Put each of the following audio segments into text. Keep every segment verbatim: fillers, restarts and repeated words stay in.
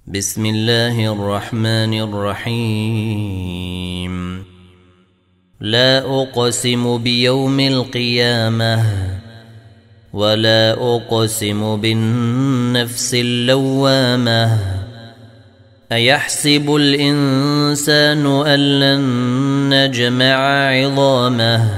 بسم الله الرحمن الرحيم. لا أقسم بيوم القيامة ولا أقسم بالنفس اللوامة. أيحسب الإنسان أن لن نجمع عظامه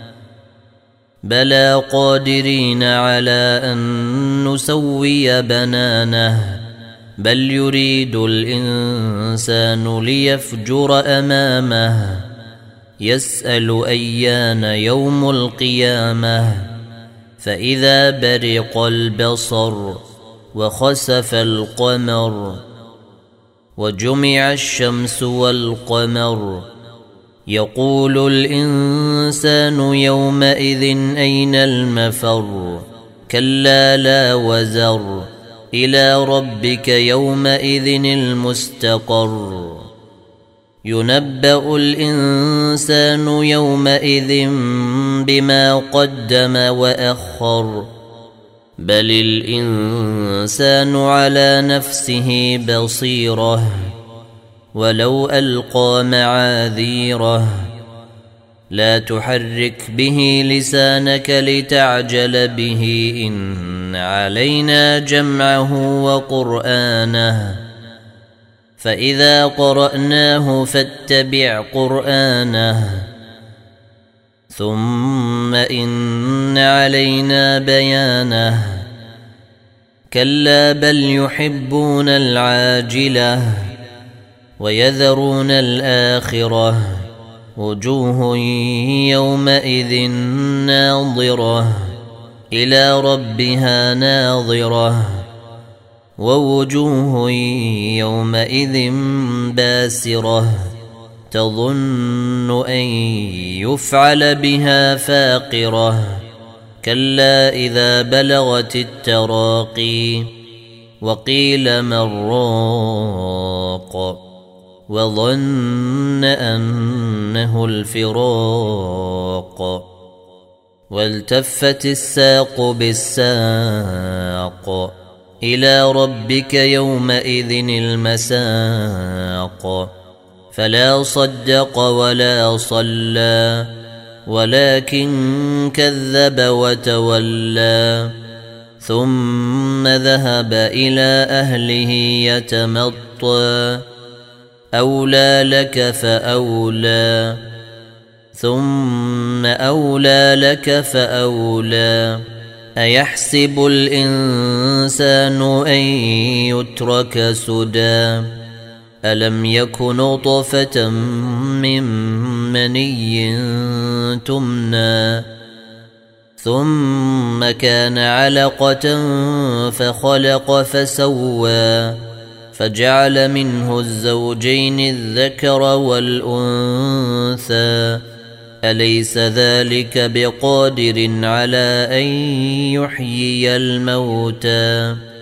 بلى قادرين على أن نسوي بنانه بل يريد الإنسان ليفجر أمامه يسأل أيان يوم القيامة. فإذا برق البصر وخسف القمر وجمع الشمس والقمر يقول الإنسان يومئذ أين المفر كلا لا وزر إلى ربك يومئذ المستقر. ينبأ الإنسان يومئذ بما قدم وأخر بل الإنسان على نفسه بصيرة ولو ألقى معاذيره. لا تحرك به لسانك لتعجل به إن علينا جمعه وقرآنه فإذا قرأناه فاتبع قرآنه ثم إن علينا بيانه. كلا بل يحبون العاجلة ويذرون الآخرة وجوه يومئذ ناظرة إلى ربها ناظرة ووجوه يومئذ باسرة تظن أن يفعل بها فاقرة. كلا إذا بلغت التراقي وقيل من راق وظن أنه الفراق والتفت الساق بالساق إلى ربك يومئذ المساق. فلا صدق ولا صلى ولكن كذب وتولى ثم ذهب إلى أهله يتمطى أولى لك فأولى ثم أولى لك فأولى. أيحسب الإنسان أن يترك سدى ألم يك نطفة من مني تمنى ثم كان علقة فخلق فسوى فجعل منه الزوجين الذكر والأنثى أليس ذلك بقادر على أن يحيي الموتى